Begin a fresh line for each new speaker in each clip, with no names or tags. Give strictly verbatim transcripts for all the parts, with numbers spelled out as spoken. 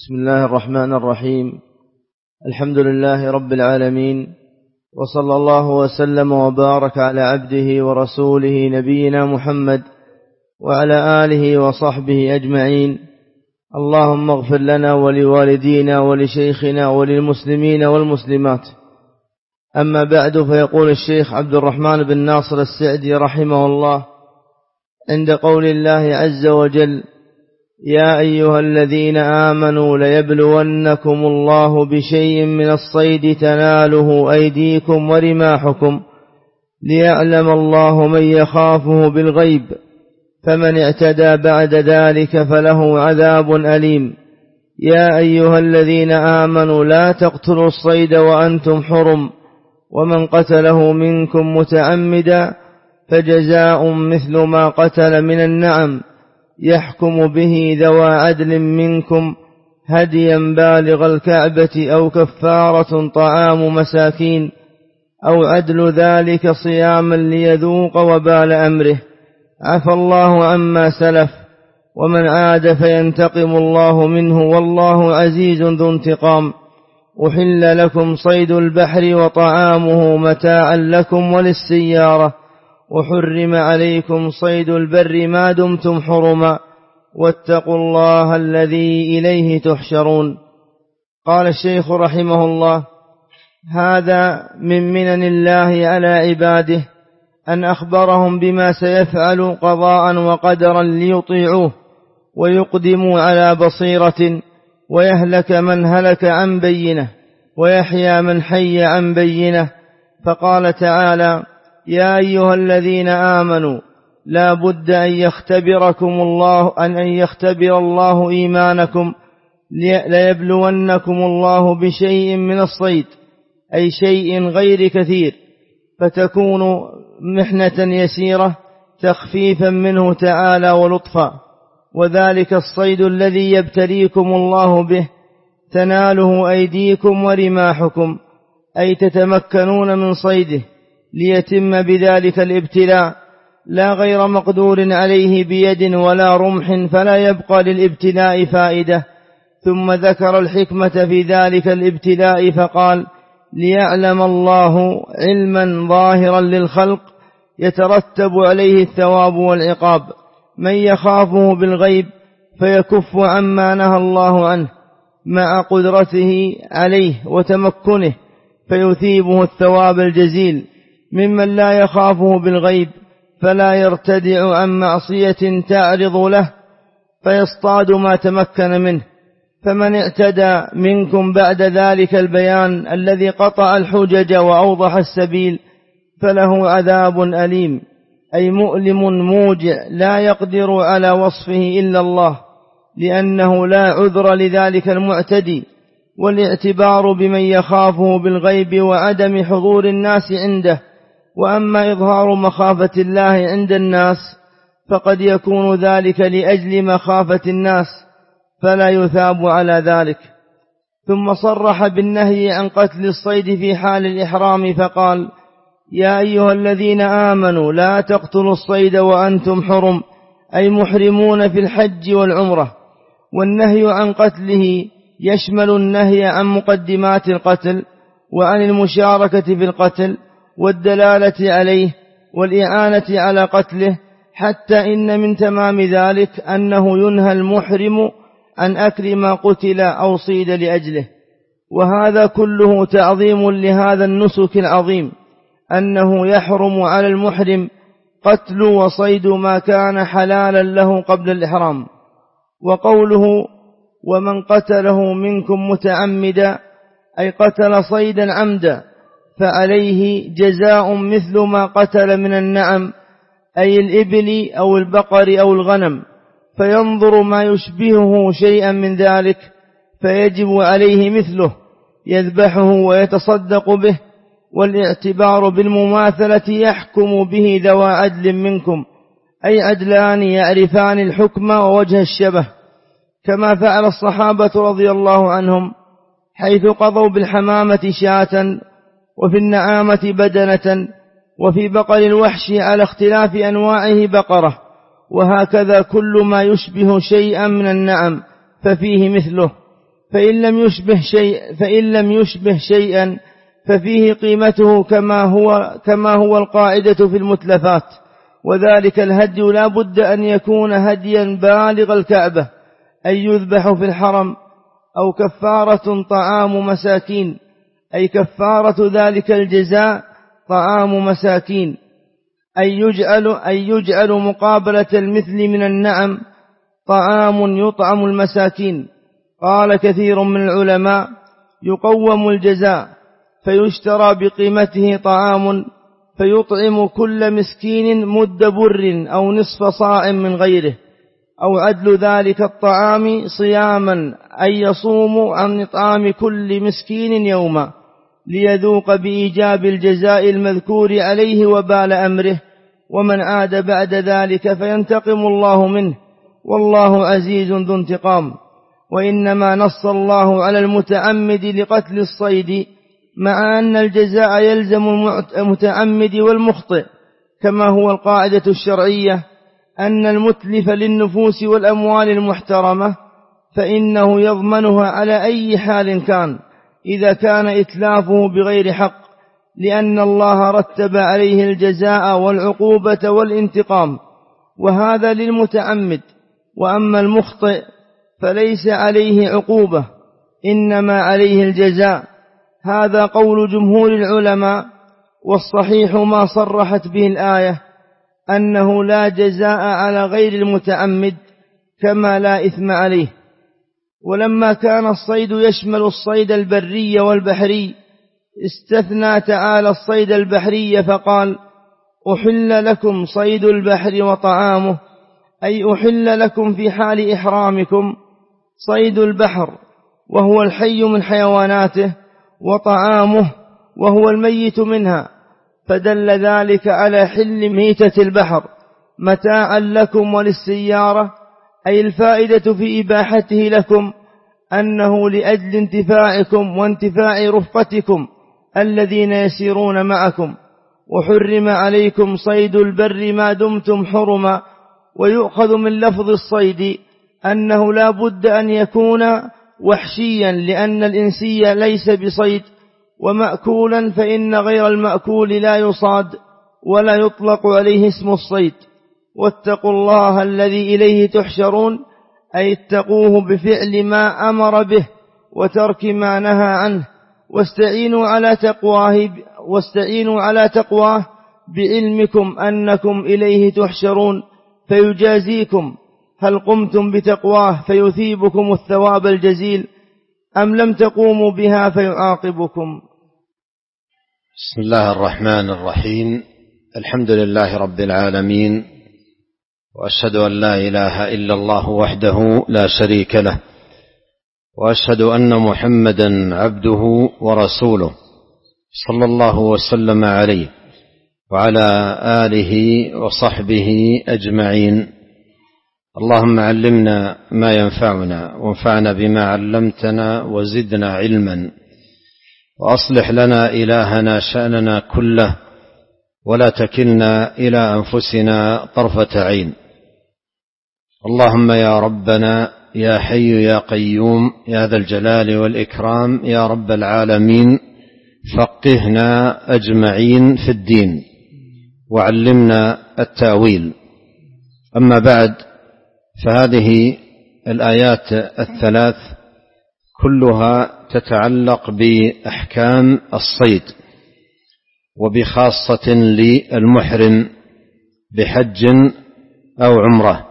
بسم الله الرحمن الرحيم. الحمد لله رب العالمين، وصلى الله وسلم وبارك على عبده ورسوله نبينا محمد وعلى آله وصحبه أجمعين. اللهم اغفر لنا ولوالدينا ولشيخنا وللمسلمين والمسلمات. أما بعد، فيقول الشيخ عبد الرحمن بن ناصر السعدي رحمه الله عند قول الله عز وجل: يا أيها الذين آمنوا ليبلونكم الله بشيء من الصيد تناله أيديكم ورماحكم ليعلم الله من يخافه بالغيب، فمن اعتدى بعد ذلك فله عذاب أليم. يا أيها الذين آمنوا لا تقتلوا الصيد وأنتم حرم، ومن قتله منكم متعمدا فجزاء مثل ما قتل من النعم، يحكم به ذوى عدل منكم هديا بالغ الكعبة أو كفارة طعام مساكين أو عدل ذلك صياما ليذوق وبال أمره. عفى الله عما سلف، ومن عاد فينتقم الله منه، والله عزيز ذو انتقام. أحل لكم صيد البحر وطعامه متاعا لكم وللسيارة، وحرم عليكم صيد البر ما دمتم حرما، واتقوا الله الذي إليه تحشرون. قال الشيخ رحمه الله: هذا من منن الله على عباده أن أخبرهم بما سيفعل قضاء وقدرا ليطيعوه ويقدموا على بصيرة، ويهلك من هلك عن بينه ويحيى من حي عن بينه. فقال تعالى: يا أيها الذين آمنوا لا بد أن يختبركم الله أن أن يختبر الله إيمانكم، ليبلونكم الله بشيء من الصيد، أي شيء غير كثير، فتكون محنة يسيرة تخفيفا منه تعالى ولطفا. وذلك الصيد الذي يبتليكم الله به تناله أيديكم ورماحكم، أي تتمكنون من صيده ليتم بذلك الابتلاء، لا غير مقدور عليه بيد ولا رمح، فلا يبقى للابتلاء فائدة. ثم ذكر الحكمة في ذلك الابتلاء فقال: ليعلم الله علما ظاهرا للخلق يترتب عليه الثواب والعقاب، من يخافه بالغيب فيكف عما نهى الله عنه مع قدرته عليه وتمكنه، فيثيبه الثواب الجزيل، ممن لا يخافه بالغيب فلا يرتدع عن معصية تعرض له فيصطاد ما تمكن منه. فمن اعتدى منكم بعد ذلك البيان الذي قطع الحجج وأوضح السبيل فله عذاب أليم، أي مؤلم موجع لا يقدر على وصفه إلا الله، لأنه لا عذر لذلك المعتدي. والاعتبار بمن يخافه بالغيب وعدم حضور الناس عنده. وأما إظهار مخافة الله عند الناس فقد يكون ذلك لأجل مخافة الناس، فلا يثاب على ذلك. ثم صرح بالنهي عن قتل الصيد في حال الإحرام فقال: يا أيها الذين آمنوا لا تقتلوا الصيد وأنتم حرم، أي محرمون في الحج والعمرة. والنهي عن قتله يشمل النهي عن مقدمات القتل وعن المشاركة في القتل والدلالة عليه والإعانة على قتله، حتى إن من تمام ذلك أنه ينهى المحرم عن أكل ما قتل أو صيد لأجله. وهذا كله تعظيم لهذا النسك العظيم، أنه يحرم على المحرم قتل وصيد ما كان حلالا له قبل الإحرام. وقوله: ومن قتله منكم متعمدا، أي قتل صيدا عمدا، فعليه جزاء مثل ما قتل من النعم، أي الإبل أو البقر أو الغنم، فينظر ما يشبهه شيئا من ذلك فيجب عليه مثله يذبحه ويتصدق به. والاعتبار بالمماثلة يحكم به ذوى عدل منكم، أي عدلان يعرفان الحكم ووجه الشبه، كما فعل الصحابة رضي الله عنهم، حيث قضوا بالحمامة شاة، وفي النعامة بدنة، وفي بقر الوحش على اختلاف أنواعه بقرة. وهكذا كل ما يشبه شيئا من النعم ففيه مثله. فإن لم يشبه شيء فإن لم يشبه شيئا ففيه قيمته كما هو كما هو القاعدة في المتلفات. وذلك الهدي لا بد أن يكون هديا بالغ الكعبة، أي يذبح في الحرم، أو كفارة طعام مساكين، أي كفارة ذلك الجزاء طعام مساكين، أي يجعل, أي يجعل مقابلة المثل من النعم طعام يطعم المساكين. قال كثير من العلماء: يقوم الجزاء فيشترى بقيمته طعام فيطعم كل مسكين مد بر أو نصف صاع من غيره، أو عدل ذلك الطعام صياما، أي يصوم عن إطعام كل مسكين يوما، ليذوق بإيجاب الجزاء المذكور عليه وبال أمره، ومن عاد بعد ذلك فينتقم الله منه، والله عزيز ذو انتقام. وإنما نص الله على المتعمد لقتل الصيد، مع أن الجزاء يلزم المتعمد والمخطئ، كما هو القاعدة الشرعية أن المتلف للنفوس والأموال المحترمة فإنه يضمنها على أي حال كان، إذا كان إتلافه بغير حق، لأن الله رتب عليه الجزاء والعقوبة والانتقام، وهذا للمتعمد. وأما المخطئ فليس عليه عقوبة، إنما عليه الجزاء. هذا قول جمهور العلماء، والصحيح ما صرحت به الآية أنه لا جزاء على غير المتعمد، كما لا إثم عليه. ولما كان الصيد يشمل الصيد البري والبحري، استثنى تعالى الصيد البحري فقال: أحل لكم صيد البحر وطعامه، أي أحل لكم في حال إحرامكم صيد البحر وهو الحي من حيواناته، وطعامه وهو الميت منها، فدل ذلك على حل ميتة البحر متاعا لكم وللسيارة، أي الفائدة في إباحته لكم أنه لأجل انتفاعكم وانتفاع رفقتكم الذين يسيرون معكم. وحرم عليكم صيد البر ما دمتم حرما. ويؤخذ من لفظ الصيد أنه لا بد أن يكون وحشيا، لأن الإنسي ليس بصيد، ومأكولا فإن غير المأكول لا يصاد ولا يطلق عليه اسم الصيد. واتقوا الله الذي إليه تحشرون، أي اتقوه بفعل ما أمر به وترك ما نهى عنه، واستعينوا على تقواه واستعينوا على تقواه بعلمكم أنكم إليه تحشرون فيجازيكم، هل قمتم بتقواه فيثيبكم الثواب الجزيل، أم لم تقوموا بها فيعاقبكم.
بسم الله الرحمن الرحيم. الحمد لله رب العالمين، وأشهد أن لا إله إلا الله وحده لا شريك له، وأشهد أن محمدا عبده ورسوله، صلى الله وسلم عليه وعلى آله وصحبه أجمعين. اللهم علمنا ما ينفعنا، وانفعنا بما علمتنا، وزدنا علما، وأصلح لنا إلهنا شأننا كله، ولا تكلنا إلى أنفسنا طرفة عين. اللهم يا ربنا يا حي يا قيوم يا ذا الجلال والإكرام يا رب العالمين، فقهنا أجمعين في الدين، وعلمنا التأويل. أما بعد، فهذه الآيات الثلاث كلها تتعلق بأحكام الصيد، وبخاصة للمحرم بحج أو عمرة،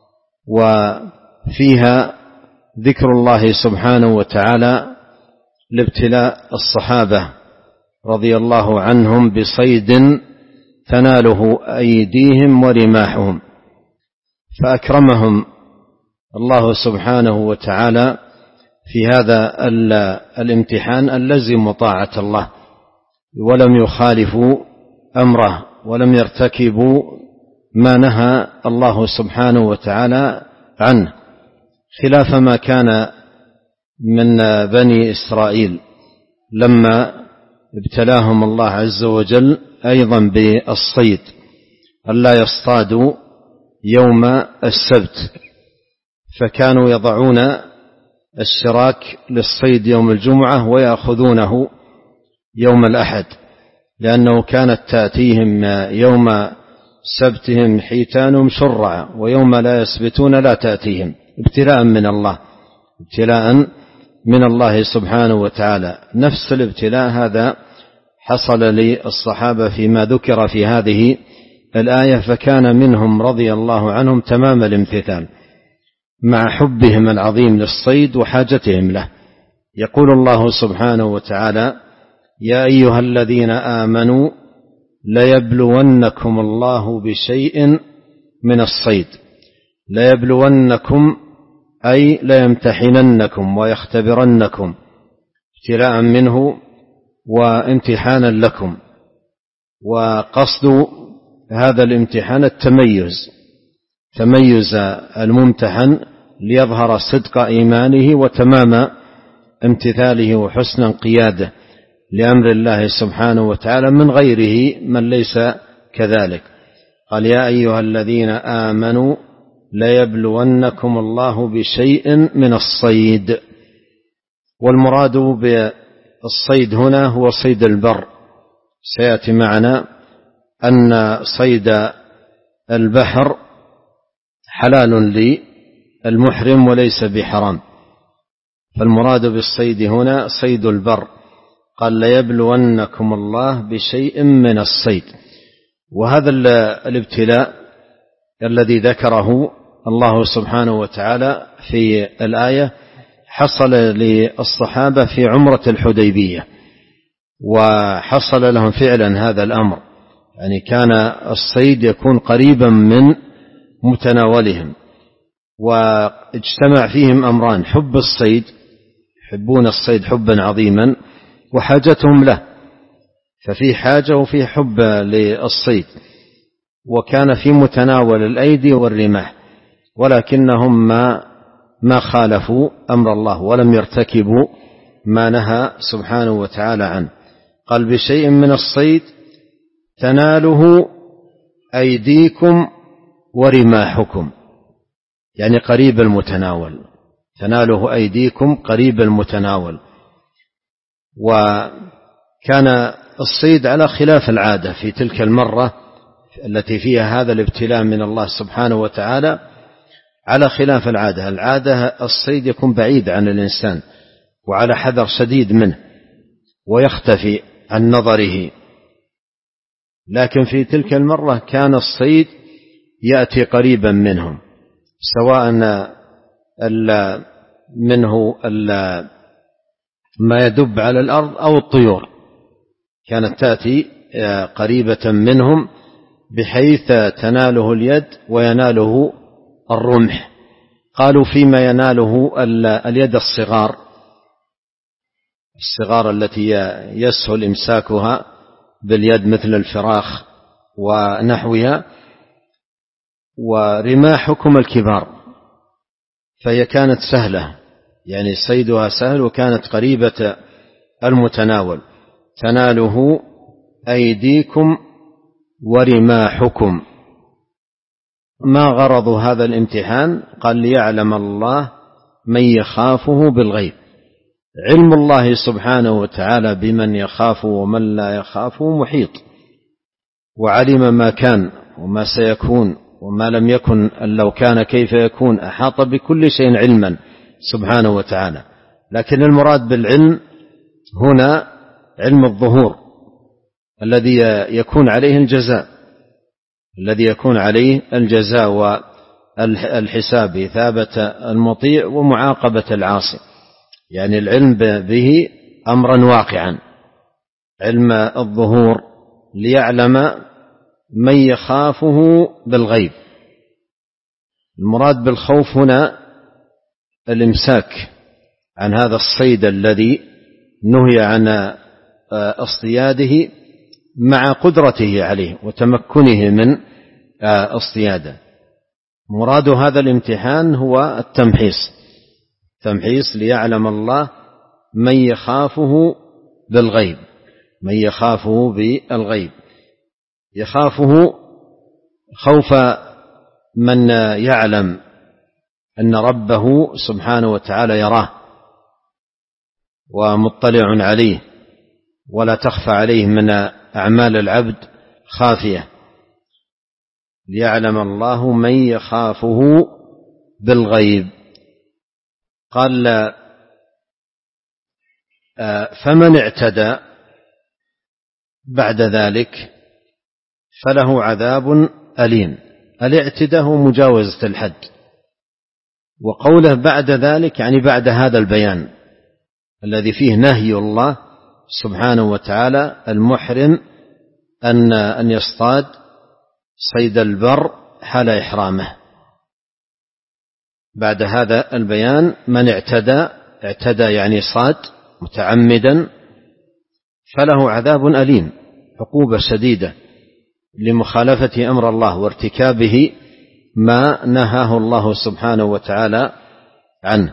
وفيها ذكر الله سبحانه وتعالى لابتلاء الصحابة رضي الله عنهم بصيد تناله أيديهم ورماحهم، فأكرمهم الله سبحانه وتعالى في هذا الامتحان أن لزموا طاعة الله، ولم يخالفوا أمره، ولم يرتكبوا ما نهى الله سبحانه وتعالى عنه، خلاف ما كان من بني إسرائيل لما ابتلاهم الله عز وجل أيضا بالصيد، ألا يصطادوا يوم السبت، فكانوا يضعون الشراك للصيد يوم الجمعة ويأخذونه يوم الأحد، لأنه كانت تأتيهم يوم سبتهم حيتانهم شرعا، ويوم لا يسبتون لا تأتيهم، ابتلاء من الله، ابتلاء من الله سبحانه وتعالى. نفس الابتلاء هذا حصل للصحابة فيما ذكر في هذه الآية، فكان منهم رضي الله عنهم تمام الامتثال مع حبهم العظيم للصيد وحاجتهم له. يقول الله سبحانه وتعالى: يا أيها الذين آمنوا ليبلونكم الله بشيء من الصيد. ليبلونكم أي ليمتحننكم ويختبرنكم ابتلاء منه وامتحانا لكم، وقصد هذا الامتحان التميز، تميز الممتحن ليظهر صدق إيمانه وتمام امتثاله وحسن انقياده لأمر الله سبحانه وتعالى من غيره من ليس كذلك. قال: يا أيها الذين آمنوا ليبلونكم الله بشيء من الصيد. والمراد بالصيد هنا هو صيد البر. سيأتي معنا أن صيد البحر حلال للمحرم وليس بحرام، فالمراد بالصيد هنا صيد البر. قال: ليبلونكم الله بشيء من الصيد. وهذا الابتلاء الذي ذكره الله سبحانه وتعالى في الآية حصل للصحابة في عمرة الحديبية، وحصل لهم فعلا هذا الأمر، يعني كان الصيد يكون قريبا من متناولهم، واجتمع فيهم أمران: حب الصيد، يحبون الصيد حبا عظيما، وحاجتهم له، ففي حاجة وفي حب للصيد، وكان في متناول الأيدي والرماح، ولكنهم ما ما خالفوا أمر الله ولم يرتكبوا ما نهى سبحانه وتعالى عنه. قال: بشيء من الصيد تناله أيديكم ورماحكم، يعني قريب المتناول، تناله أيديكم قريب المتناول. وكان الصيد على خلاف العادة في تلك المرة التي فيها هذا الابتلاء من الله سبحانه وتعالى، على خلاف العادة. العادة الصيد يكون بعيد عن الإنسان وعلى حذر شديد منه ويختفي عن نظره، لكن في تلك المرة كان الصيد يأتي قريبا منهم، سواء منه ما يدب على الأرض أو الطيور، كانت تأتي قريبة منهم بحيث تناله اليد ويناله الرمح. قالوا: فيما يناله اليد الصغار، الصغار التي يسهل إمساكها باليد مثل الفراخ ونحوها، ورماحكم الكبار، فهي كانت سهلة، يعني صيدها سهل وكانت قريبة المتناول. تناله أيديكم ورماحكم. ما غرض هذا الامتحان؟ قال: ليعلم الله من يخافه بالغيب. علم الله سبحانه وتعالى بمن يخافه ومن لا يخافه محيط، وعلم ما كان وما سيكون وما لم يكن، لو كان كيف يكون، أحاط بكل شيء علما سبحانه وتعالى. لكن المراد بالعلم هنا علم الظهور الذي يكون عليه الجزاء، الذي يكون عليه الجزاء والحساب، إثابة المطيع ومعاقبة العاصي، يعني العلم به أمرا واقعا، علم الظهور، ليعلم من يخافه بالغيب. المراد بالخوف هنا الإمساك عن هذا الصيد الذي نهي عن اصطياده مع قدرته عليه وتمكنه من اصطياده. مراد هذا الامتحان هو التمحيص، تمحيص ليعلم الله من يخافه بالغيب، من يخافه بالغيب، يخافه خوف من يعلم أن ربه سبحانه وتعالى يراه ومطلع عليه، ولا تخفى عليه من أعمال العبد خافية، ليعلم الله من يخافه بالغيب. قال فمن اعتدى بعد ذلك فله عذاب أليم. الاعتداء هو مجاوزة الحد، وقوله بعد ذلك يعني بعد هذا البيان الذي فيه نهي الله سبحانه وتعالى المحرم أن أن يصطاد صيد البر حال إحرامه. بعد هذا البيان من اعتدى اعتدى يعني صاد متعمدا فله عذاب أليم، عقوبة شديدة لمخالفة أمر الله وارتكابه ما نهاه الله سبحانه وتعالى عنه.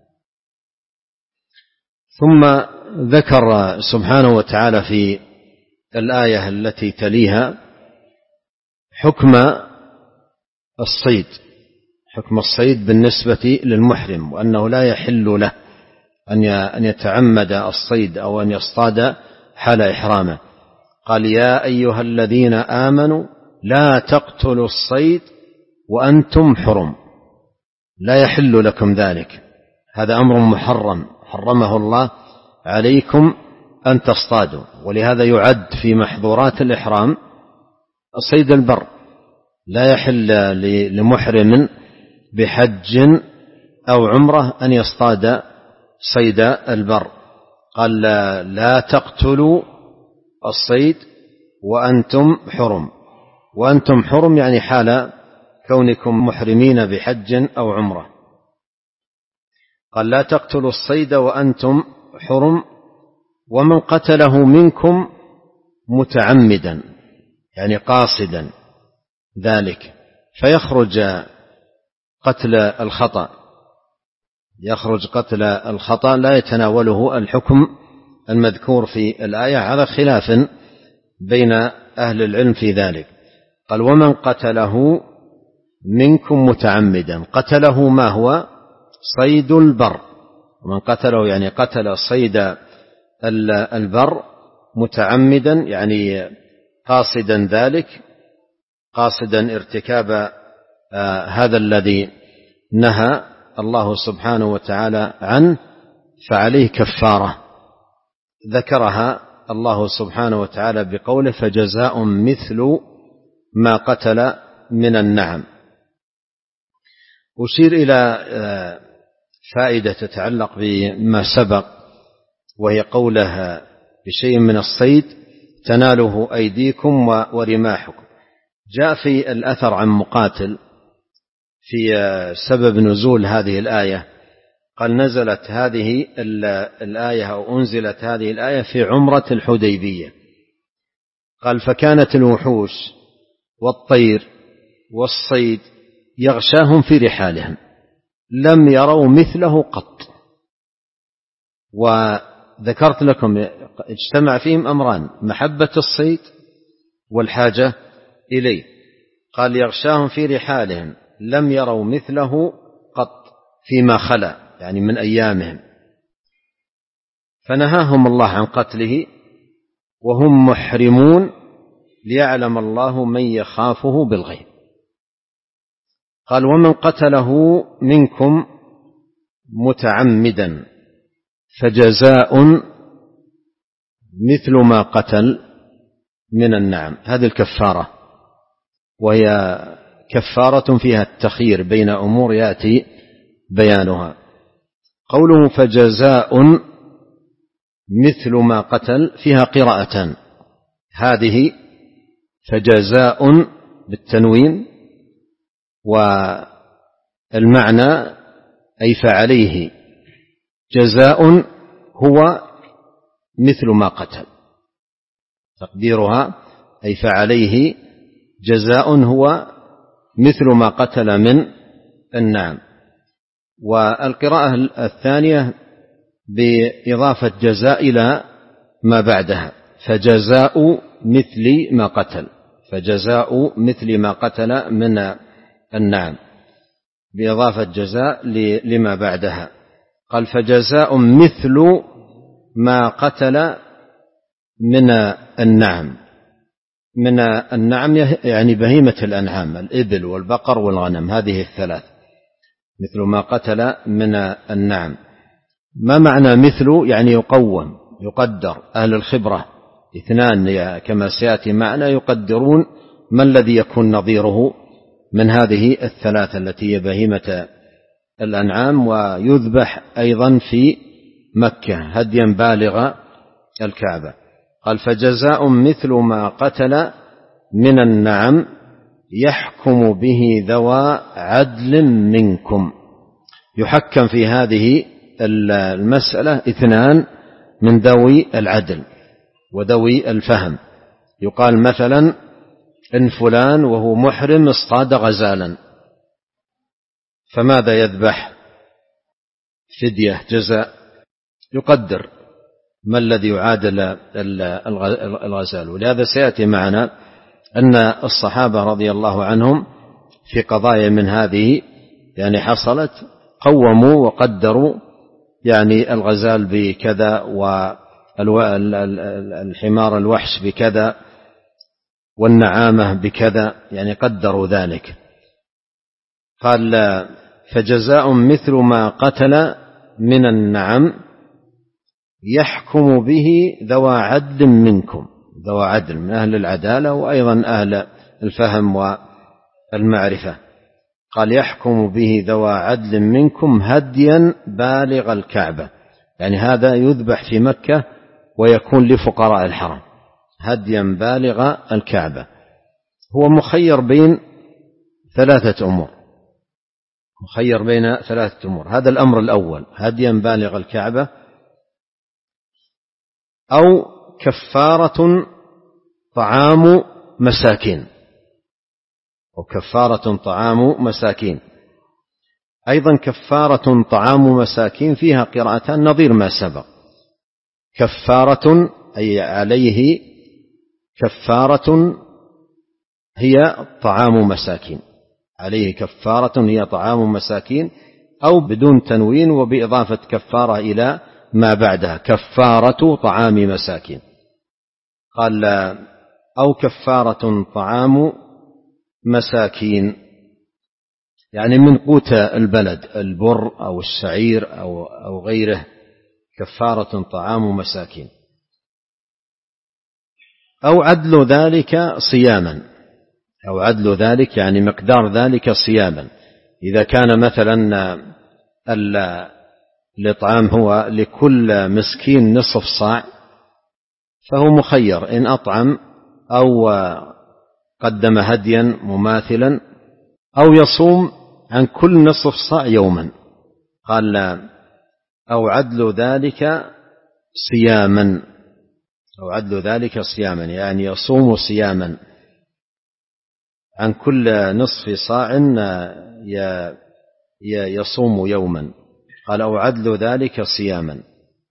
ثم ذكر سبحانه وتعالى في الآية التي تليها حكم الصيد، حكم الصيد بالنسبة للمحرم، وأنه لا يحل له أن يتعمد الصيد أو أن يصطاد حال إحرامه. قال يا أيها الذين آمنوا لا تقتلوا الصيد وأنتم حرم، لا يحل لكم ذلك، هذا أمر محرم حرمه الله عليكم أن تصطادوا. ولهذا يعد في محظورات الإحرام صيد البر، لا يحل لمحرم بحج أو عمره أن يصطاد صيد البر. قال لا, لا تقتلوا الصيد وأنتم حرم، وأنتم حرم يعني حال كونكم محرمين بحج أو عمره. قال لا تقتلوا الصيد وأنتم حرم، ومن قتله منكم متعمدا يعني قاصدا ذلك فيخرج قتل الخطأ، يخرج قتل الخطأ لا يتناوله الحكم المذكور في الآية على خلاف بين أهل العلم في ذلك. قال ومن قتله منكم متعمدا، قتله ما هو صيد البر، ومن قتله يعني قتل صيد البر متعمدا يعني قاصدا ذلك، قاصدا ارتكاب آه هذا الذي نهى الله سبحانه وتعالى عنه، فعليه كفارة ذكرها الله سبحانه وتعالى بقوله فجزاء مثل ما قتل من النعم. أشير إلى فائدة تتعلق بما سبق، وهي قوله بشيء من الصيد تناله أيديكم ورماحكم. جاء في الأثر عن مقاتل في سبب نزول هذه الآية، قال نزلت هذه الآية أو أنزلت هذه الآية في عمرة الحديبية. قال فكانت الوحوش والطير والصيد يغشاهم في رحالهم لم يروا مثله قط. وذكرت لكم اجتمع فيهم أمران، محبة الصيد والحاجة إليه. قال يغشاهم في رحالهم لم يروا مثله قط فيما خلا يعني من أيامهم، فنهاهم الله عن قتله وهم محرمون ليعلم الله من يخافه بالغيب. قال ومن قتله منكم متعمدا فجزاء مثل ما قتل من النعم. هذه الكفارة، وهي كفارة فيها التخيير بين أمور يأتي بيانها. قوله فجزاء مثل ما قتل فيها قراءتان، هذه فجزاء بالتنوين، والمعنى أي فعليه جزاء هو مثل ما قتل، تقديرها أي فعليه جزاء هو مثل ما قتل من النعم. والقراءة الثانية بإضافة جزاء إلى ما بعدها فجزاء مثل ما قتل، فجزاء مثل ما قتل من النعم بإضافة جزاء لما بعدها. قال فجزاء مثل ما قتل من النعم. من النعم يعني بهيمة الأنعام، الإبل والبقر والغنم، هذه الثلاث، مثل ما قتل من النعم. ما معنى مثل؟ يعني يقوم، يقدر. أهل الخبرة اثنان كما سيأتي معنا يقدرون ما الذي يكون نظيره من هذه الثلاثة التي هي بهيمة الأنعام، ويذبح أيضا في مكة هديا بالغ الكعبة. قال فجزاء مثل ما قتل من النعم يحكم به ذوى عدل منكم. يحكم في هذه المسألة اثنان من ذوي العدل وذوي الفهم. يقال مثلا إن فلان وهو محرم اصطاد غزالا، فماذا يذبح؟ فدية، جزاء، يقدر ما الذي يعادل الغزال. ولهذا سيأتي معنا أن الصحابة رضي الله عنهم في قضايا من هذه يعني حصلت قوموا وقدروا يعني الغزال بكذا والحمار الوحش بكذا والنعامة بكذا، يعني قدروا ذلك. قال فجزاء مثل ما قتل من النعم يحكم به ذوى عدل منكم، ذوى عدل من أهل العدالة وأيضا أهل الفهم والمعرفة. قال يحكم به ذوى عدل منكم هديا بالغ الكعبة، يعني هذا يذبح في مكة ويكون لفقراء الحرم، هديا بالغ الكعبة. هو مخير بين ثلاثة أمور، مخير بين ثلاثة أمور. هذا الأمر الأول هديا بالغ الكعبة، أو كفارة طعام مساكين، أو كفارة طعام مساكين. أيضا كفارة طعام مساكين فيها قراءتان نظير ما سبق. كفارة أي عليه كفارة هي طعام مساكين، عليه كفارة هي طعام مساكين، أو بدون تنوين وبإضافة كفارة إلى ما بعدها كفارة طعام مساكين. قال أو كفارة طعام مساكين يعني من قوت البلد، البر أو الشعير أو, أو غيره، كفارة طعام مساكين. أو عدل ذلك صياما، أو عدل ذلك يعني مقدار ذلك صياما. إذا كان مثلا الإطعام هو لكل مسكين نصف صاع فهو مخير إن أطعم أو قدم هديا مماثلا أو يصوم عن كل نصف صاع يوما. قال أو عدل ذلك صياما، أو عدل ذلك صياما يعني يصوم صياما عن كل نصف صاع يصوم يوما. قال أو عدل ذلك صياما.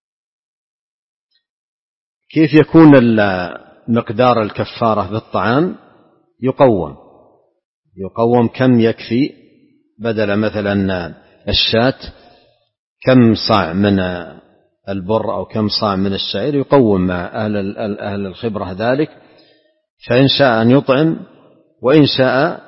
كيف يكون مقدار الكفارة بالطعام؟ يقوم يقوم كم يكفي، بدل مثلا الشاة كم صاع من البر أو كم صاع من الشعير، يقوم مع أهل أهل الخبرة ذلك، فإن شاء أن يطعم وإن شاء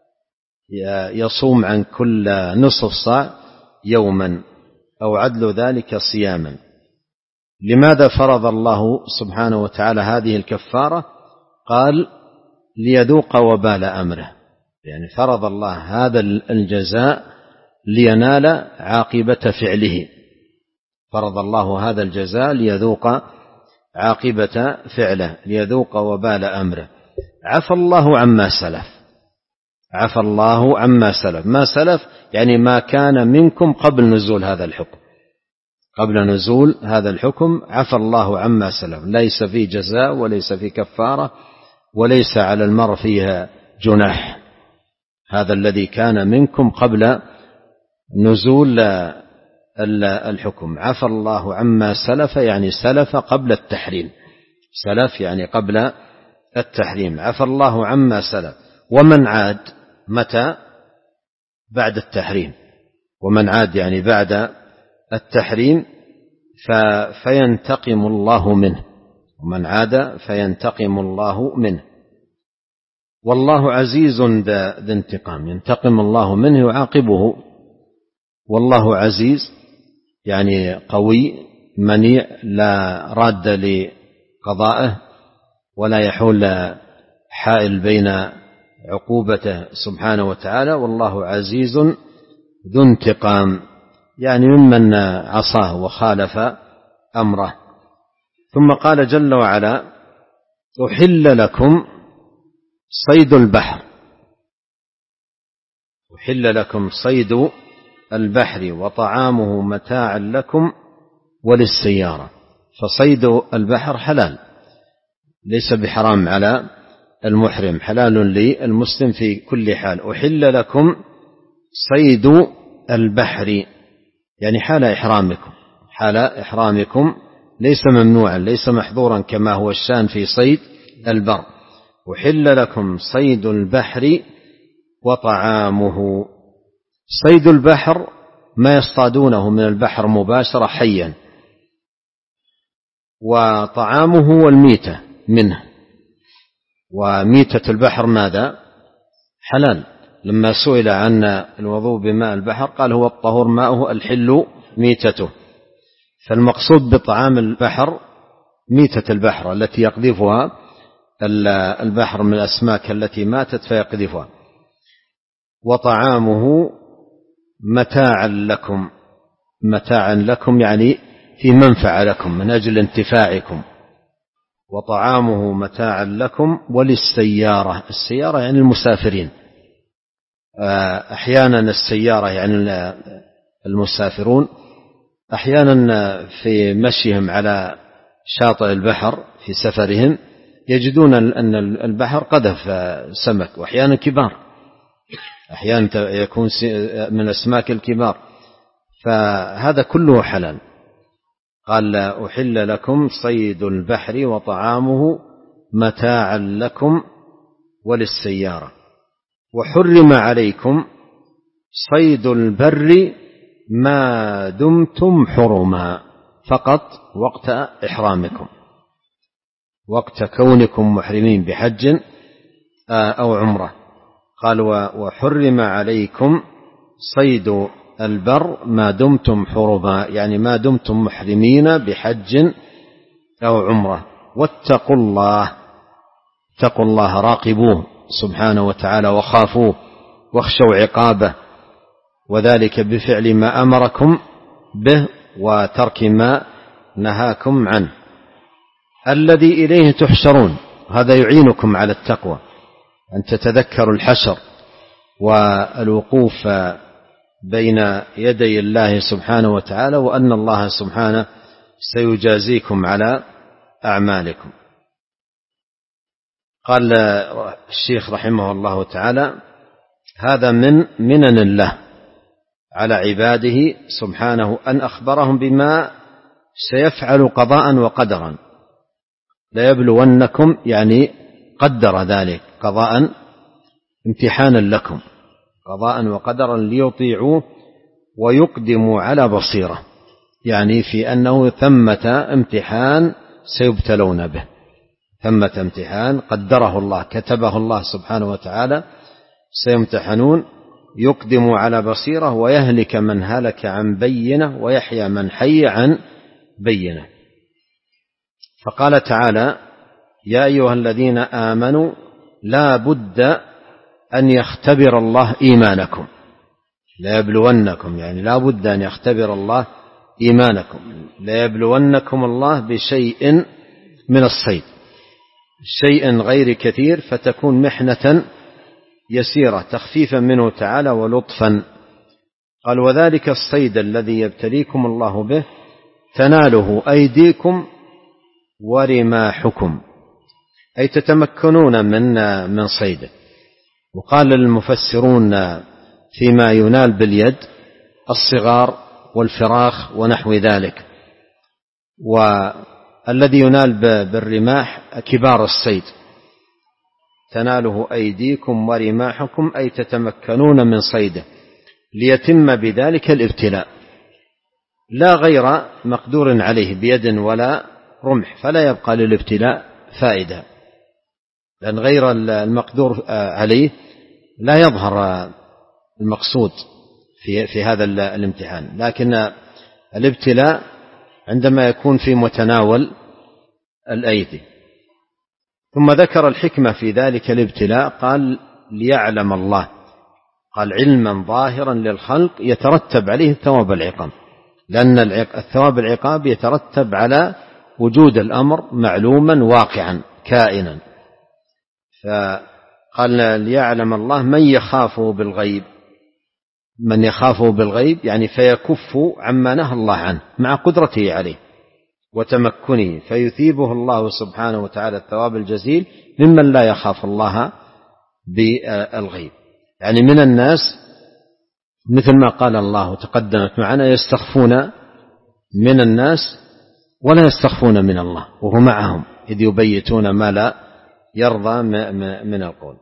يصوم عن كل نصف صاع يوما. أو عدل ذلك صياما. لماذا فرض الله سبحانه وتعالى هذه الكفارة؟ قال ليذوق وبال أمره، يعني فرض الله هذا الجزاء لينال عاقبة فعله، فرض الله هذا الجزاء ليذوق عاقبة فعله، ليذوق وبال أمره. عفى الله عما سلف، عفى الله عما سلف. ما سلف يعني ما كان منكم قبل نزول هذا الحكم، قبل نزول هذا الحكم عفى الله عما سلف، ليس فيه جزاء وليس فيه كفارة وليس على المرء فيها جناح. هذا الذي كان منكم قبل نزول الحكم. عفى الله عما سلف يعني سلف قبل التحريم، سلف يعني قبل التحريم. عفى الله عما سلف. ومن عاد متى؟ بعد التحريم. ومن عاد يعني بعد التحريم فينتقم الله منه، ومن عاد فينتقم الله منه. والله عزيز ذا انتقام، ينتقم الله منه يعاقبه. والله عزيز يعني قوي منيع، لا راد لقضائه ولا يحول حائل بين عقوبته سبحانه وتعالى. والله عزيز ذو انتقام، يعني ممن عصاه وخالف أمره. ثم قال جل وعلا: أحل لكم صيد البحر. أحل لكم صيد البحر وطعامه متاعا لكم وللسيارة. فصيد البحر حلال، ليس بحرام على المحرم، حلال للمسلم في كل حال. أحل لكم صيد البحر يعني حال إحرامكم، حال إحرامكم ليس ممنوعا، ليس محظورا كما هو الشان في صيد البر. أحل لكم صيد البحر وطعامه. صيد البحر ما يصطادونه من البحر مباشرة حيا، وطعامه والميتة منه. وميتة البحر ماذا؟ حلال. لما سئل عن الوضوء بماء البحر قال: هو الطهور ماؤه الحل ميتته. فالمقصود بطعام البحر ميتة البحر التي يقذفها البحر من الأسماك التي ماتت فيقذفها. وطعامه متاعا لكم، متاعا لكم يعني في منفعة لكم من أجل انتفاعكم. وطعامه متاعا لكم وللسيارة. السيارة يعني المسافرين، أحيانا السيارة يعني المسافرون، أحيانا في مشيهم على شاطئ البحر في سفرهم يجدون أن البحر قذف سمك، وأحيانا كبار، أحيانا يكون من أسماك الكبار، فهذا كله حلال. قال: أحل لكم صيد البحر وطعامه متاعا لكم وللسيارة. وحرم عليكم صيد البر ما دمتم حرما، فقط وقت إحرامكم، وقت كونكم محرمين بحج أو عمرة. قال: وحرم عليكم صيد البر ما دمتم حرما، يعني ما دمتم محرمين بحج أو عمرة. واتقوا الله، اتقوا الله، راقبوه سبحانه وتعالى وخافوه واخشوا عقابه، وذلك بفعل ما أمركم به وترك ما نهاكم عنه، الذي إليه تحشرون. هذا يعينكم على التقوى، أن تتذكروا الحشر والوقوف بين يدي الله سبحانه وتعالى، وأن الله سبحانه سيجازيكم على أعمالكم. قال الشيخ رحمه الله تعالى: هذا من منن الله على عباده سبحانه أن أخبرهم بما سيفعل قضاء وقدرا. لا يبلونكم يعني قدر ذلك قضاء امتحانا لكم، قضاء وقدرا ليطيعوه ويقدموا على بصيرة، يعني في أنه ثمة امتحان سيبتلون به، ثمة امتحان قدره الله كتبه الله سبحانه وتعالى، سيمتحنون. يقدم على بصيرة ويهلك من هلك عن بينة ويحيى من حي عن بينة. فقال تعالى: يا أيها الذين آمنوا لا بد أن يختبر الله إيمانكم. لا يبلونكم يعني لا بد أن يختبر الله إيمانكم. لا يبلونكم الله بشيء من الصيد، شيء غير كثير، فتكون محنة يسيرة تخفيفا منه تعالى ولطفا. قال: وذلك الصيد الذي يبتليكم الله به تناله أيديكم ورماحكم، أي تتمكنون من من صيده. وقال المفسرون فيما ينال باليد الصغار والفراخ ونحو ذلك، والذي ينال بالرماح كبار الصيد. تناله أيديكم ورماحكم أي تتمكنون من صيده، ليتم بذلك الابتلاء، لا غير مقدور عليه بيد ولا رمح، فلا يبقى للابتلاء فائدة، لأن غير المقدور عليه لا يظهر المقصود في في هذا الامتحان. لكن الابتلاء عندما يكون في متناول الأيدي. ثم ذكر الحكمة في ذلك الابتلاء، قال ليعلم الله، قال علما ظاهرا للخلق يترتب عليه الثواب والعقاب، لأن الثواب والعقاب يترتب على وجود الأمر معلوما واقعا كائنا. فقال ليعلم الله من يخافه بالغيب، من يخافه بالغيب يعني فيكف عما نهى الله عنه مع قدرته عليه وتمكنه، فيثيبه الله سبحانه وتعالى الثواب الجزيل ممن لا يخاف الله بالغيب. يعني من الناس مثل ما قال الله تقدمت معنا يستخفون من الناس ولا يستخفون من الله وهو معهم إذ يبيتون ما لا يرضى من القول،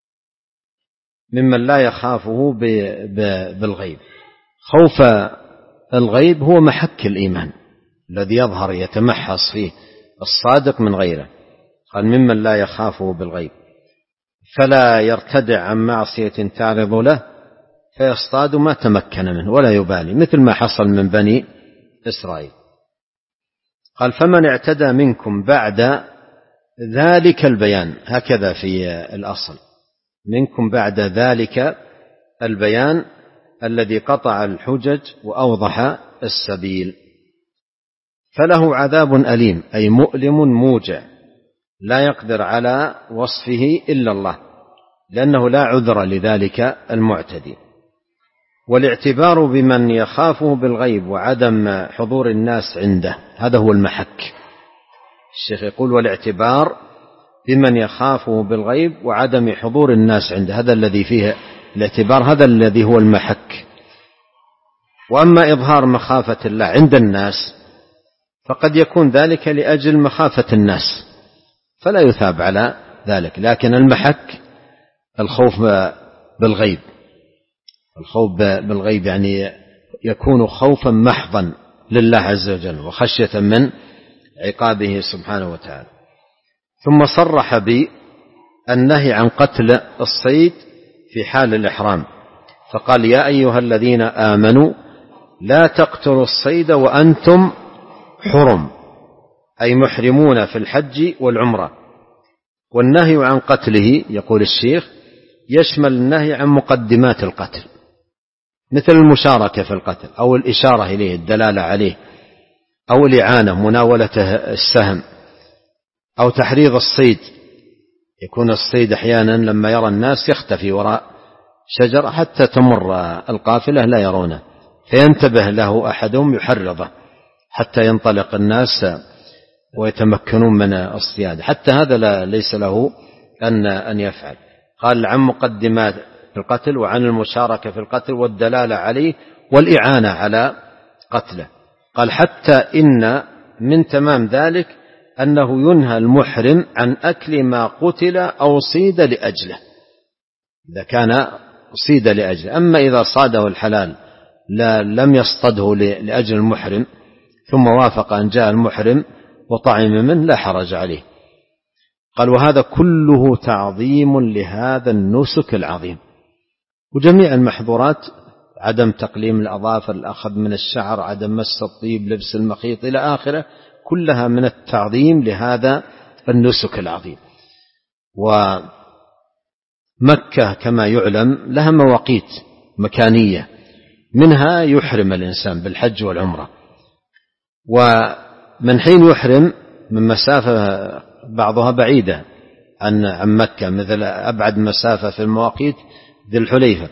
ممن لا يخافه بالغيب. خوف الغيب هو محك الإيمان الذي يظهر يتمحص فيه الصادق من غيره. قال ممن لا يخافه بالغيب فلا يرتدع عن معصية تعرض له فيصطاد ما تمكن منه ولا يبالي، مثل ما حصل من بني إسرائيل. قال فمن اعتدى منكم بعد ذلك البيان، هكذا في الأصل، منكم بعد ذلك البيان الذي قطع الحجج وأوضح السبيل، فله عذاب أليم أي مؤلم موجع لا يقدر على وصفه إلا الله، لأنه لا عذر لذلك المعتدي. والاعتبار بمن يخافه بالغيب وعدم حضور الناس عنده، هذا هو المحك. الشيخ يقول والاعتبار بمن يخافه بالغيب وعدم حضور الناس عنده، هذا الذي فيه الاعتبار، هذا الذي هو المحك. وأما إظهار مخافة الله عند الناس فقد يكون ذلك لأجل مخافة الناس فلا يثاب على ذلك، لكن المحك الخوف بالغيب. الخوف بالغيب يعني يكون خوفا محضا لله عز وجل وخشية من عقابه سبحانه وتعالى. ثم صرح بالنهي عن قتل الصيد في حال الإحرام، فقال يا أيها الذين آمنوا لا تقتلوا الصيد وأنتم حرم، أي محرمون في الحج والعمرة. والنهي عن قتله يقول الشيخ يشمل النهي عن مقدمات القتل، مثل المشاركة في القتل أو الإشارة إليه الدلالة عليه أو الإعانة مناولته السهم أو تحريض الصيد. يكون الصيد أحيانا لما يرى الناس يختفي وراء شجرة حتى تمر القافلة لا يرونه فينتبه له أحدهم يحرضه حتى ينطلق الناس ويتمكنون من الصيادة، حتى هذا ليس له أن أن يفعل. قال عن مقدمات القتل وعن المشاركة في القتل والدلالة عليه والإعانة على قتله. قال حتى إن من تمام ذلك أنه ينهى المحرم عن أكل ما قتل أو صيد لأجله، إذا كان صيد لأجله. أما إذا صاده الحلال لا لم يصطده لأجل المحرم ثم وافق أن جاء المحرم وطعم منه لا حرج عليه. قال وهذا كله تعظيم لهذا النسك العظيم. وجميع المحظورات عدم تقليم الأظافر، الأخذ من الشعر، عدم مس الطيب، لبس المخيط إلى آخره، كلها من التعظيم لهذا النسك العظيم. ومكة كما يعلم لها مواقيت مكانية، منها يحرم الإنسان بالحج والعمرة، ومن حين يحرم من مسافة بعضها بعيدة عن عن مكة، مثل أبعد مسافة في المواقيت ذي الحليفة،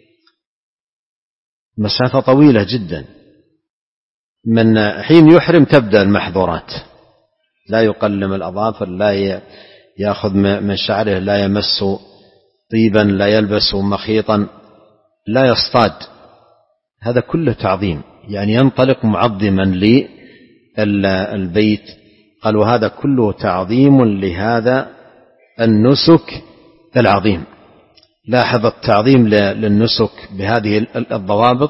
مسافة طويلة جدا. من حين يحرم تبدأ المحظورات، لا يقلم الأظافر، لا يأخذ من شعره، لا يمس طيبا، لا يلبس مخيطا، لا يصطاد، هذا كله تعظيم، يعني ينطلق معظما للبيت. قال وهذا كله تعظيم لهذا النسك العظيم. لاحظ التعظيم للنسك بهذه الضوابط،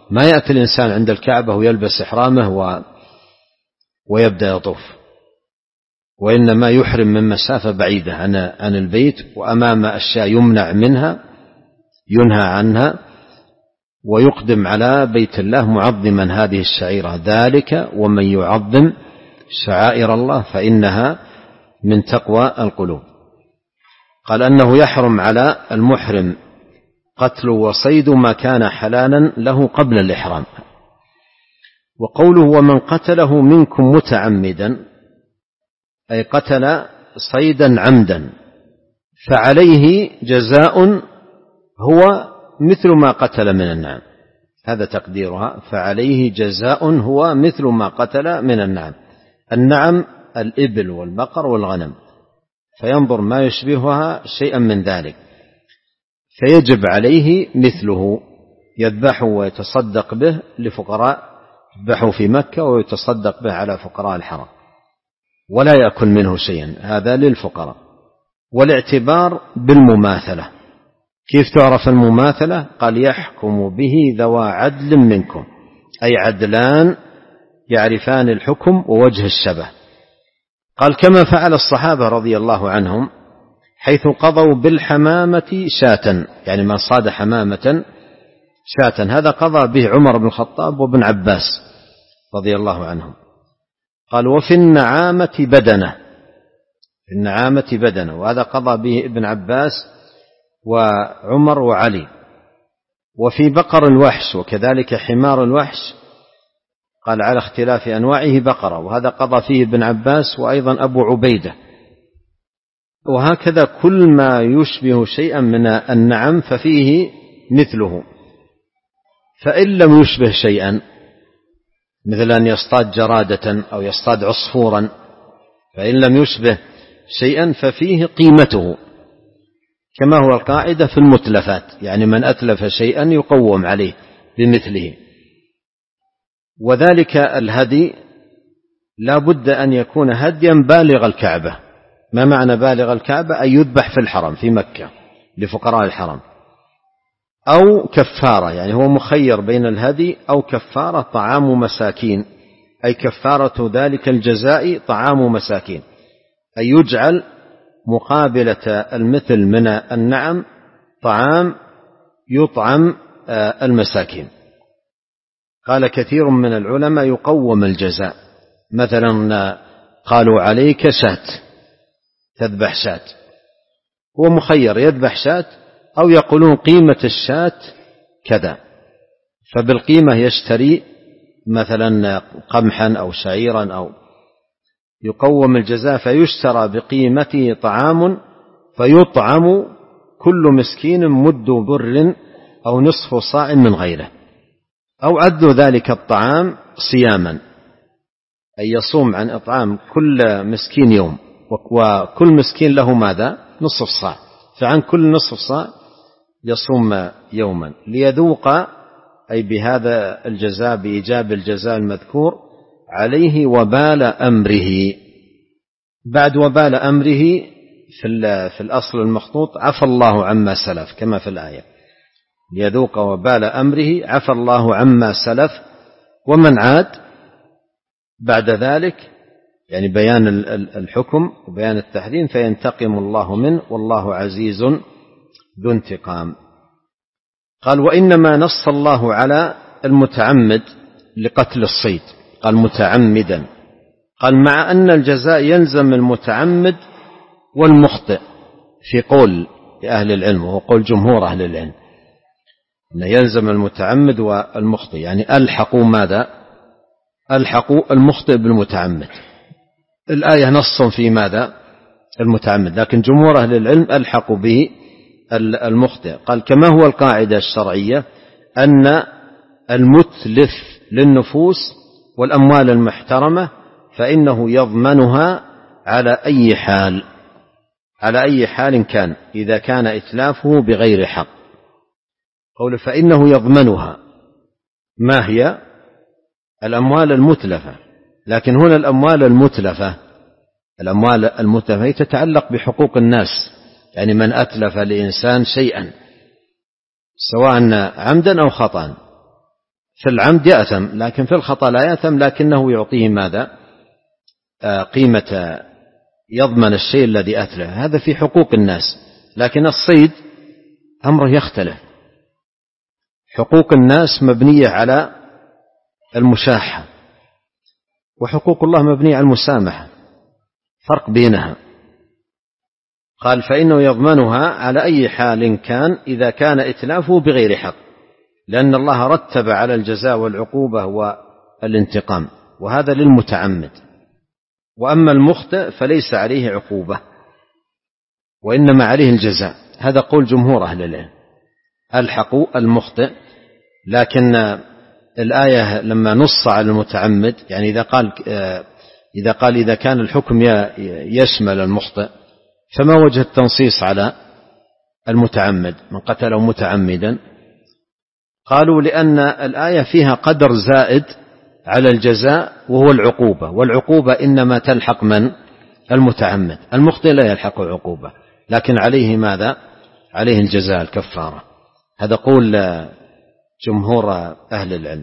ما يأتي الإنسان عند الكعبة ويلبس إحرامه و... ويبدأ يطوف، وإنما يحرم من مسافة بعيدة عن عن البيت، وأمام أشياء يمنع منها ينهى عنها، ويقدم على بيت الله معظما هذه الشعيرة. ذلك ومن يعظم شعائر الله فإنها من تقوى القلوب. قال أنه يحرم على المحرم قتل وصيد ما كان حلالا له قبل الإحرام. وقوله ومن قتله منكم متعمدا أي قتل صيدا عمدا فعليه جزاء هو مثل ما قتل من النعم، هذا تقديرها، فعليه جزاء هو مثل ما قتل من النعم. النعم الإبل والبقر والغنم، فينظر ما يشبهها شيئا من ذلك فيجب عليه مثله، يذبحه ويتصدق به لفقراء، يذبحه في مكة ويتصدق به على فقراء الحرم ولا يأكل منه شيئا، هذا للفقراء. والاعتبار بالمماثلة. كيف تعرف المماثلة؟ قال يحكم به ذوى عدل منكم، أي عدلان يعرفان الحكم ووجه الشبه. قال كما فعل الصحابة رضي الله عنهم حيث قضوا بالحمامة شاة، يعني من صاد حمامة شاة، هذا قضى به عمر بن الخطاب وابن عباس رضي الله عنهم. قال وفي النعامة بدنة، في النعامة بدنة، وهذا قضى به ابن عباس وعمر وعلي. وفي بقر الوحش وكذلك حمار الوحش، قال على اختلاف أنواعه بقرة، وهذا قضى فيه ابن عباس وأيضا أبو عبيدة. وهكذا كل ما يشبه شيئا من النعم ففيه مثله. فإن لم يشبه شيئا مثل أن يصطاد جرادة أو يصطاد عصفورا، فإن لم يشبه شيئا ففيه قيمته، كما هو القاعدة في المتلفات، يعني من أتلف شيئا يقوم عليه بمثله. وذلك الهدي لا بد أن يكون هديا بالغ الكعبة. ما معنى بالغ الكعبة؟ أن يذبح في الحرم في مكة لفقراء الحرم، أو كفارة، يعني هو مخير بين الهدي أو كفارة طعام مساكين، أي كفارة ذلك الجزاء طعام مساكين، أي يجعل مقابلة المثل من النعم طعام يطعم المساكين. قال كثير من العلماء يقوم الجزاء، مثلا قالوا عليك شاة، تذبح شاة، هو مخير يذبح شاة، أو يقولون قيمة الشاة كذا، فبالقيمة يشتري مثلا قمحا أو شعيرا، أو يقوم الجزاء فيشترى بقيمته طعام فيطعم كل مسكين مد بر أو نصف صاع من غيره، أو عدل ذلك الطعام صياما، أي يصوم عن إطعام كل مسكين يوم، وكل مسكين له ماذا؟ نصف صاع، فعن كل نصف صاع يصوم يوما، ليذوق أي بهذا الجزاء بإيجاب الجزاء المذكور عليه وبال أمره. بعد وبال أمره في الأصل المخطوط عفى الله عما سلف كما في الآية، ليذوق وبال أمره عفى الله عما سلف ومن عاد بعد ذلك، يعني بيان الحكم وبيان التحريم، فينتقم الله منه والله عزيز ذو انتقام. قال وإنما نص الله على المتعمد لقتل الصيد، قال متعمدا، قال مع أن الجزاء يلزم المتعمد والمخطئ في قول أهل العلم، وهو قول جمهور أهل العلم، أن يلزم المتعمد والمخطئ، يعني ألحقوا ماذا؟ ألحقوا المخطئ بالمتعمد. الآية نص في ماذا؟ المتعمد، لكن جمهور أهل العلم ألحقوا به المخطئ. قال كما هو القاعدة الشرعية أن المتلف للنفوس والأموال المحترمة فإنه يضمنها على أي حال، على أي حال كان، إذا كان إتلافه بغير حق. قول فإنه يضمنها، ما هي؟ الأموال المتلفة، لكن هنا الأموال المتلفة الأموال المتلفة تتعلق بحقوق الناس، يعني من أتلف لإنسان شيئا سواء عمدا أو خطأ في العمد يأثم، لكن في الخطأ لا يأثم، لكنه يعطيه ماذا؟ آه قيمة، يضمن الشيء الذي أتلفه. هذا في حقوق الناس. لكن الصيد أمره يختلف. حقوق الناس مبنية على المشاحة، وحقوق الله مبنية على المسامحة، فرق بينها. قال فإنه يضمنها على أي حال كان إذا كان إتلافه بغير حق، لأن الله رتب على الجزاء والعقوبة والانتقام، وهذا للمتعمد. وأما المخطئ فليس عليه عقوبة وإنما عليه الجزاء. هذا قول جمهور أهل العلم، ألحقوا المخطئ. لكن الآية لما نص على المتعمد، يعني إذا قال إذا قال إذا كان الحكم يشمل المخطئ، فما وجه التنصيص على المتعمد من قتله متعمدا؟ قالوا لأن الآية فيها قدر زائد على الجزاء وهو العقوبة، والعقوبة إنما تلحق من؟ المتعمد. المخطئ لا يلحق عقوبة، لكن عليه ماذا؟ عليه الجزاء الكفارة. هذا قول جمهور أهل العلم.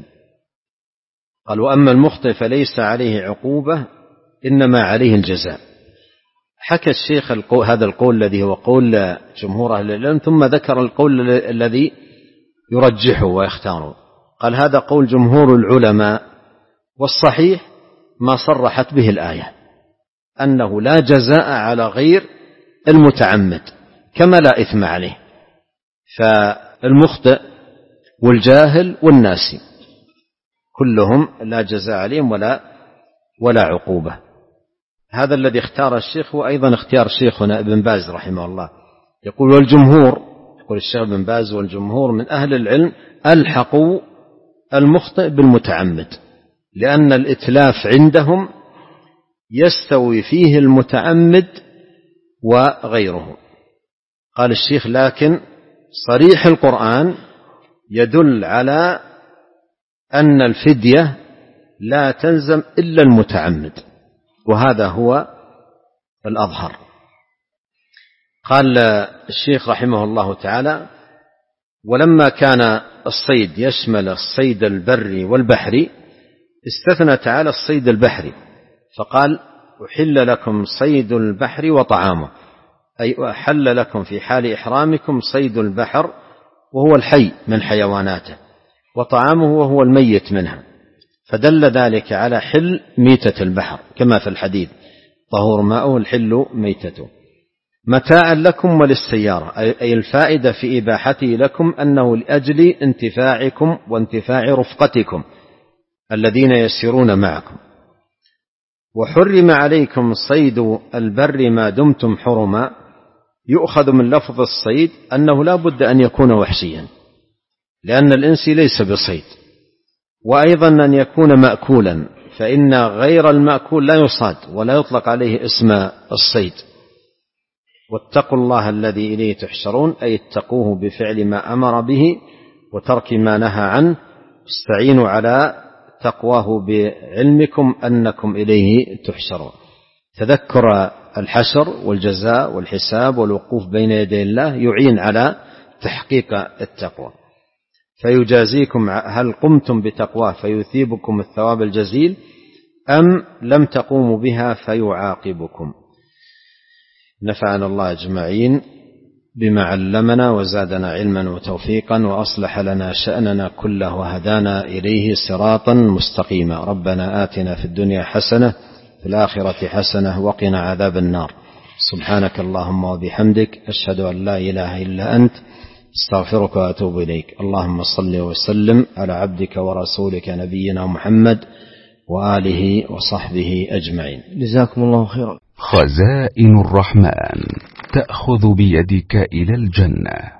قال وأما المخطئ فليس عليه عقوبة إنما عليه الجزاء. حكى الشيخ القول هذا القول الذي هو قول جمهور أهل العلم، ثم ذكر القول الذي يرجحه ويختاره. قال هذا قول جمهور العلماء، والصحيح ما صرحت به الآية أنه لا جزاء على غير المتعمد كما لا إثم عليه. فالمخطئ والجاهل والناسي كلهم لا جزاء عليهم ولا ولا عقوبة. هذا الذي اختار الشيخ، وأيضا اختيار شيخنا ابن باز رحمه الله. يقول والجمهور، يقول الشيخ ابن باز والجمهور من أهل العلم ألحقوا المخطئ بالمتعمد، لأن الإتلاف عندهم يستوي فيه المتعمد وغيره. قال الشيخ لكن صريح القرآن يدل على أن الفدية لا تلزم إلا المتعمد، وهذا هو الأظهر. قال الشيخ رحمه الله تعالى ولما كان الصيد يشمل الصيد البري والبحري استثنى تعالى الصيد البحري، فقال أحل لكم صيد البحر وطعامه، أي أحل لكم في حال إحرامكم صيد البحر وهو الحي من حيواناته، وطعامه وهو الميت منها، فدل ذلك على حل ميتة البحر كما في الحديث طهور ماءه الحل ميتته، متاعا لكم وللسيارة، أي الفائدة في إباحته لكم أنه لأجل انتفاعكم وانتفاع رفقتكم الذين يسيرون معكم. وحرم عليكم صيد البر ما دمتم حرما، يؤخذ من لفظ الصيد أنه لا بد أن يكون وحشيا، لأن الإنس ليس بصيد، وأيضا أن يكون مأكولا، فإن غير المأكول لا يصاد ولا يطلق عليه اسم الصيد. واتقوا الله الذي إليه تحشرون، أي اتقوه بفعل ما أمر به وترك ما نهى عنه، استعينوا على تقواه بعلمكم أنكم إليه تحشرون. تذكر الحشر والجزاء والحساب والوقوف بين يدي الله يعين على تحقيق التقوى، فيجازيكم هل قمتم بتقواه فيثيبكم الثواب الجزيل أم لم تقوموا بها فيعاقبكم. نفعنا الله أجمعين بما علمنا وزادنا علما وتوفيقا وأصلح لنا شأننا كله وهدانا إليه صراطا مستقيما. ربنا آتنا في الدنيا حسنة في الآخرة حسنة وقنا عذاب النار. سبحانك اللهم وبحمدك أشهد أن لا إله إلا أنت استغفرك وأتوب إليك. اللهم صل وسلم على عبدك ورسولك نبينا محمد وآله وصحبه أجمعين.
جزاكم الله خيرا.
خزائن الرحمن تأخذ بيدك إلى الجنة.